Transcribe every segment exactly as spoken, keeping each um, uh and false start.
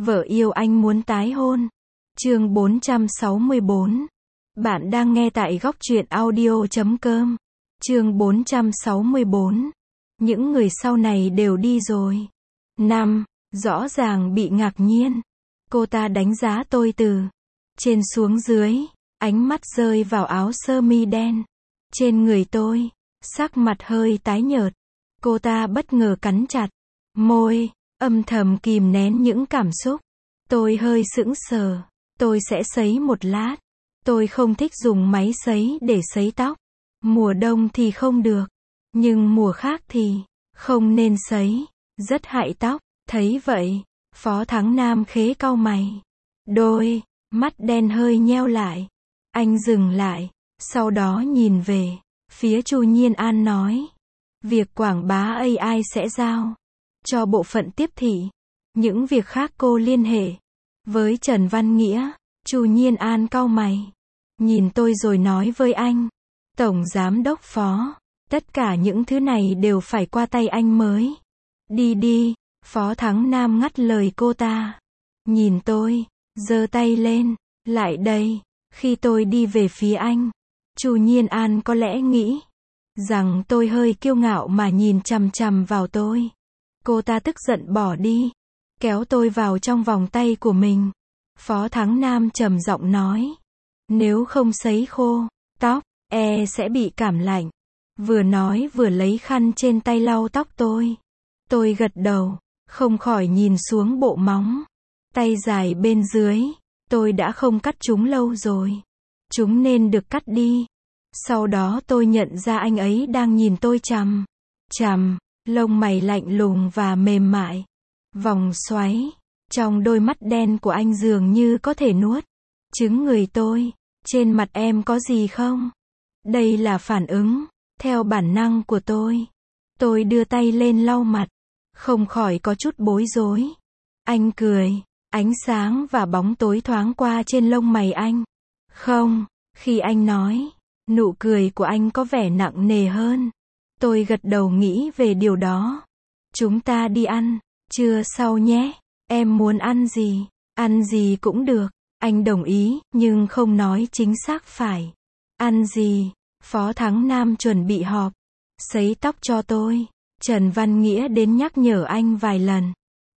Vợ yêu anh muốn tái hôn. Chương bốn trăm sáu mươi bốn. Bạn đang nghe tại góc truyện audio chấm com. Chương bốn trăm sáu mươi bốn. Những người sau này đều đi rồi. Năm. Rõ ràng bị ngạc nhiên. Cô ta đánh giá tôi từ trên xuống dưới, ánh mắt rơi vào áo sơ mi đen trên người tôi, sắc mặt hơi tái nhợt. Cô ta bất ngờ cắn chặt môi, âm thầm kìm nén những cảm xúc. Tôi hơi sững sờ. Tôi sẽ sấy một lát. Tôi không thích dùng máy sấy để sấy tóc. Mùa đông thì không được, nhưng mùa khác thì không nên sấy, rất hại tóc. Thấy vậy, Phó Thắng Nam khế cau mày. Đôi mắt đen hơi nheo lại. Anh dừng lại, sau đó nhìn về phía Chu Nhiên An nói: việc quảng bá a i sẽ giao cho bộ phận tiếp thị. Những việc khác cô liên hệ với Trần Văn Nghĩa. Chu Nhiên An cau mày, nhìn tôi rồi nói với anh: Tổng Giám đốc Phó, tất cả những thứ này đều phải qua tay anh mới. Đi đi. Phó Thắng Nam ngắt lời cô ta. Nhìn tôi, giơ tay lên. Lại đây. Khi tôi đi về phía anh, Chu Nhiên An có lẽ nghĩ rằng tôi hơi kiêu ngạo mà nhìn chằm chằm vào tôi. Cô ta tức giận bỏ đi, kéo tôi vào trong vòng tay của mình. Phó Thắng Nam trầm giọng nói: nếu không sấy khô tóc, e sẽ bị cảm lạnh. Vừa nói vừa lấy khăn trên tay lau tóc tôi. Tôi gật đầu, không khỏi nhìn xuống bộ móng tay dài bên dưới. Tôi đã không cắt chúng lâu rồi. Chúng nên được cắt đi. Sau đó tôi nhận ra anh ấy đang nhìn tôi chằm chằm, lông mày lạnh lùng và mềm mại. Vòng xoáy trong đôi mắt đen của anh dường như có thể nuốt trứng người tôi. Trên mặt em có gì không? Đây là phản ứng theo bản năng của tôi. Tôi đưa tay lên lau mặt, không khỏi có chút bối rối. Anh cười, ánh sáng và bóng tối thoáng qua trên lông mày anh. Không. Khi anh nói, nụ cười của anh có vẻ nặng nề hơn. Tôi gật đầu nghĩ về điều đó. Chúng ta đi ăn trưa sau nhé. Em muốn ăn gì? Ăn gì cũng được. Anh đồng ý, nhưng không nói chính xác phải ăn gì. Phó Thắng Nam chuẩn bị họp sấy tóc cho tôi. Trần Văn Nghĩa đến nhắc nhở anh vài lần,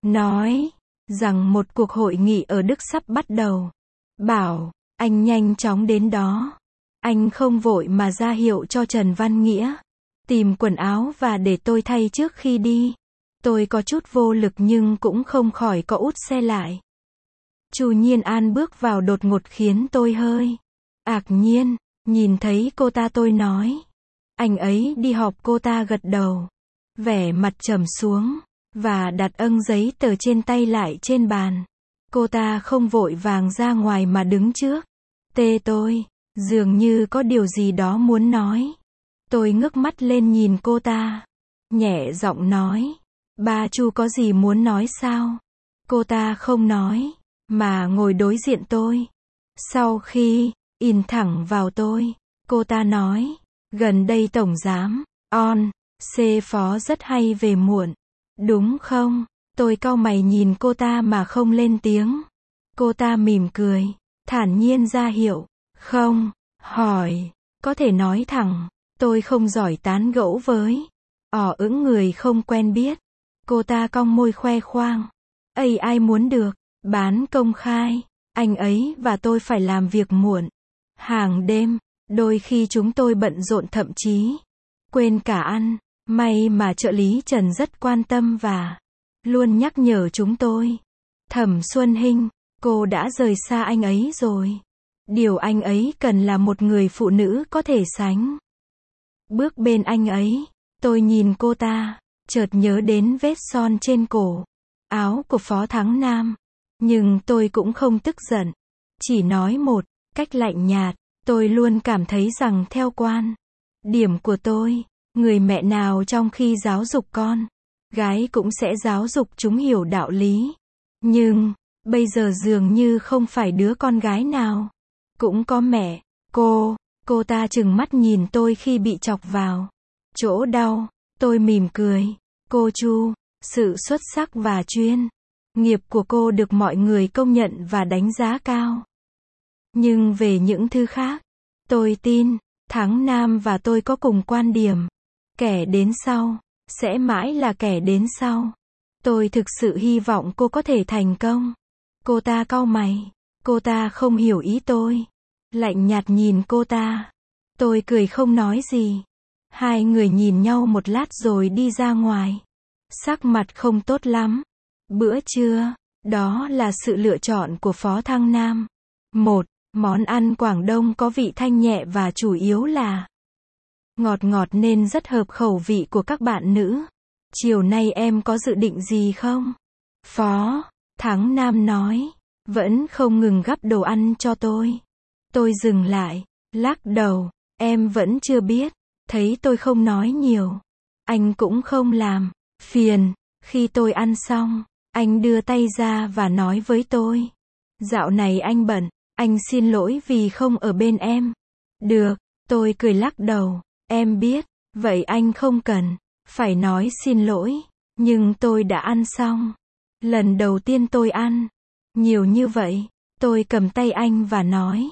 nói rằng một cuộc hội nghị ở Đức sắp bắt đầu. Bảo anh nhanh chóng đến đó. Anh không vội mà ra hiệu cho Trần Văn Nghĩa tìm quần áo và để tôi thay trước khi đi. Tôi có chút vô lực nhưng cũng không khỏi có út xe lại. Chu Nhiên An bước vào đột ngột khiến tôi hơi ngạc nhiên. Nhìn thấy cô ta tôi nói: anh ấy đi họp. Cô ta gật đầu, vẻ mặt trầm xuống, và đặt âng giấy tờ trên tay lại trên bàn. Cô ta không vội vàng ra ngoài mà đứng trước tê tôi, dường như có điều gì đó muốn nói. Tôi ngước mắt lên nhìn cô ta, nhẹ giọng nói: ba Chu có gì muốn nói sao? Cô ta không nói, mà ngồi đối diện tôi. Sau khi nhìn thẳng vào tôi, cô ta nói: gần đây Tổng Giám On C Phó rất hay về muộn, đúng không? Tôi cau mày nhìn cô ta mà không lên tiếng. Cô ta mỉm cười, thản nhiên ra hiệu không, hỏi: có thể nói thẳng, tôi không giỏi tán gẫu với ỏ ững người không quen biết. Cô ta cong môi khoe khoang: ây ai muốn được bán công khai. Anh ấy và tôi phải làm việc muộn hàng đêm. Đôi khi chúng tôi bận rộn thậm chí quên cả ăn. May mà trợ lý Trần rất quan tâm và luôn nhắc nhở chúng tôi. Thẩm Xuân Hinh, cô đã rời xa anh ấy rồi. Điều anh ấy cần là một người phụ nữ có thể sánh bước bên anh ấy. Tôi nhìn cô ta, chợt nhớ đến vết son trên cổ áo của Phó Thắng Nam. Nhưng tôi cũng không tức giận, chỉ nói một cách lạnh nhạt: tôi luôn cảm thấy rằng theo quan điểm của tôi, người mẹ nào trong khi giáo dục con gái cũng sẽ giáo dục chúng hiểu đạo lý. Nhưng bây giờ dường như không phải đứa con gái nào cũng có mẹ. Cô, cô ta trừng mắt nhìn tôi khi bị chọc vào chỗ đau. Tôi mỉm cười: cô Chu, sự xuất sắc và chuyên Nghiệp của cô được mọi người công nhận và đánh giá cao. Nhưng về những thứ khác, tôi tin, Thắng Nam và tôi có cùng quan điểm. Kẻ đến sau, sẽ mãi là kẻ đến sau. Tôi thực sự hy vọng cô có thể thành công. Cô ta cau mày. Cô ta không hiểu ý tôi. Lạnh nhạt nhìn cô ta. Tôi cười không nói gì. Hai người nhìn nhau một lát rồi đi ra ngoài. Sắc mặt không tốt lắm. Bữa trưa, đó là sự lựa chọn của Phó Thăng Nam. Một, món ăn Quảng Đông có vị thanh nhẹ và chủ yếu là ngọt ngọt nên rất hợp khẩu vị của các bạn nữ. Chiều nay em có dự định gì không? Phó Thắng Nam nói, vẫn không ngừng gắp đồ ăn cho tôi. Tôi dừng lại, lắc đầu, em vẫn chưa biết. Thấy tôi không nói nhiều, anh cũng không làm phiền. Khi tôi ăn xong, anh đưa tay ra và nói với tôi, dạo này anh bận, anh xin lỗi vì không ở bên em. Được, tôi cười lắc đầu, em biết, vậy anh không cần phải nói xin lỗi, nhưng tôi đã ăn xong. Lần đầu tiên tôi ăn nhiều như vậy, tôi cầm tay anh và nói,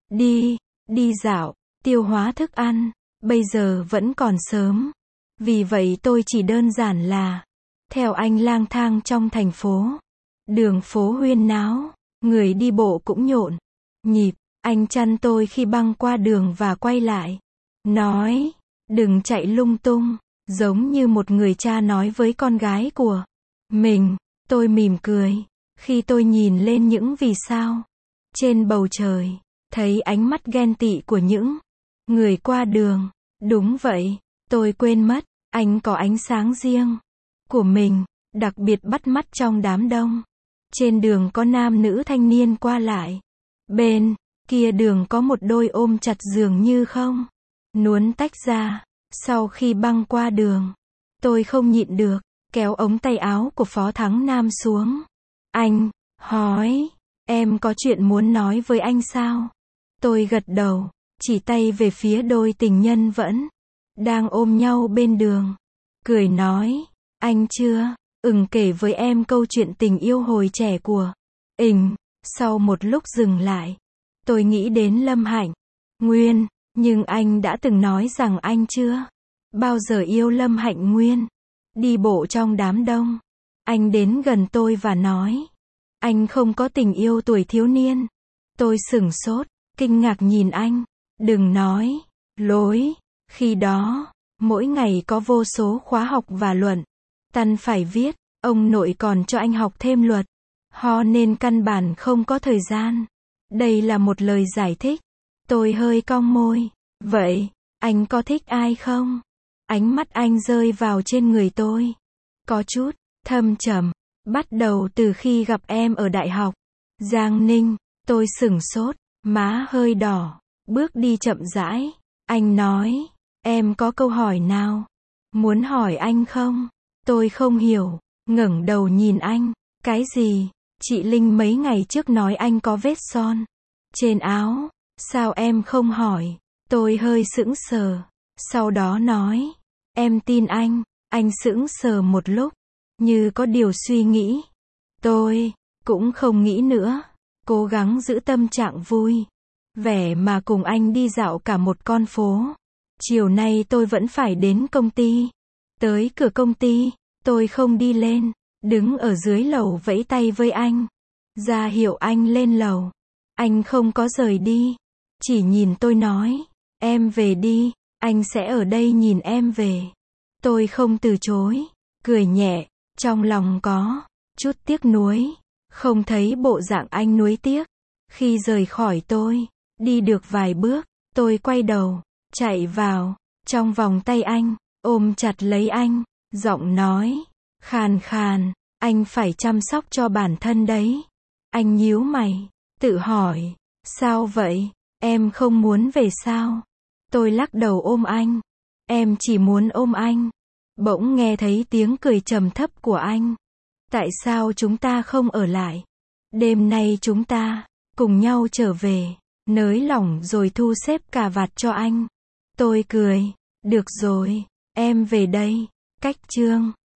đi, đi dạo, tiêu hóa thức ăn, bây giờ vẫn còn sớm. Vì vậy tôi chỉ đơn giản là theo anh lang thang trong thành phố. Đường phố huyên náo, người đi bộ cũng nhộn nhịp. Anh chăn tôi khi băng qua đường và quay lại, nói, đừng chạy lung tung, giống như một người cha nói với con gái của mình. Tôi mỉm cười, khi tôi nhìn lên những vì sao trên bầu trời, thấy ánh mắt ghen tị của những người qua đường. Đúng vậy, tôi quên mất, anh có ánh sáng riêng của mình, đặc biệt bắt mắt trong đám đông. Trên đường có nam nữ thanh niên qua lại. Bên kia đường có một đôi ôm chặt dường như không nuốn tách ra. Sau khi băng qua đường, tôi không nhịn được, kéo ống tay áo của Phó Thắng Nam xuống. Anh hỏi, em có chuyện muốn nói với anh sao? Tôi gật đầu, chỉ tay về phía đôi tình nhân vẫn đang ôm nhau bên đường. Cười nói, anh chưa ừng kể với em câu chuyện tình yêu hồi trẻ của ình. Sau một lúc dừng lại, tôi nghĩ đến Lâm Hạnh Nguyên, nhưng anh đã từng nói rằng anh chưa bao giờ yêu Lâm Hạnh Nguyên. Đi bộ trong đám đông, anh đến gần tôi và nói, anh không có tình yêu tuổi thiếu niên. Tôi sửng sốt, kinh ngạc nhìn anh. Đừng nói lối, khi đó, mỗi ngày có vô số khóa học và luận tăn phải viết, ông nội còn cho anh học thêm luật ho nên căn bản không có thời gian. Đây là một lời giải thích. Tôi hơi cong môi. Vậy, anh có thích ai không? Ánh mắt anh rơi vào trên người tôi. Có chút thâm trầm. Bắt đầu từ khi gặp em ở đại học Giang Ninh. Tôi sửng sốt, má hơi đỏ, bước đi chậm rãi. Anh nói, em có câu hỏi nào muốn hỏi anh không? Tôi không hiểu, ngẩng đầu nhìn anh. Cái gì? Chị Linh mấy ngày trước nói anh có vết son trên áo. Sao em không hỏi? Tôi hơi sững sờ. Sau đó nói, em tin anh. Anh sững sờ một lúc, như có điều suy nghĩ. Tôi cũng không nghĩ nữa, cố gắng giữ tâm trạng vui vẻ mà cùng anh đi dạo cả một con phố. Chiều nay tôi vẫn phải đến công ty. Tới cửa công ty, tôi không đi lên, đứng ở dưới lầu vẫy tay với anh, ra hiệu anh lên lầu. Anh không có rời đi, chỉ nhìn tôi nói, em về đi, anh sẽ ở đây nhìn em về. Tôi không từ chối, cười nhẹ, trong lòng có chút tiếc nuối, không thấy bộ dạng anh nuối tiếc. Khi rời khỏi tôi, đi được vài bước, tôi quay đầu, chạy vào trong vòng tay anh, ôm chặt lấy anh, giọng nói khàn khàn, anh phải chăm sóc cho bản thân đấy. Anh nhíu mày, tự hỏi, sao vậy, em không muốn về sao? Tôi lắc đầu ôm anh, em chỉ muốn ôm anh. Bỗng nghe thấy tiếng cười trầm thấp của anh. Tại sao chúng ta không ở lại? Đêm nay chúng ta cùng nhau trở về. Nới lỏng rồi thu xếp cà vạt cho anh. Tôi cười, được rồi, em về đây. Cách chương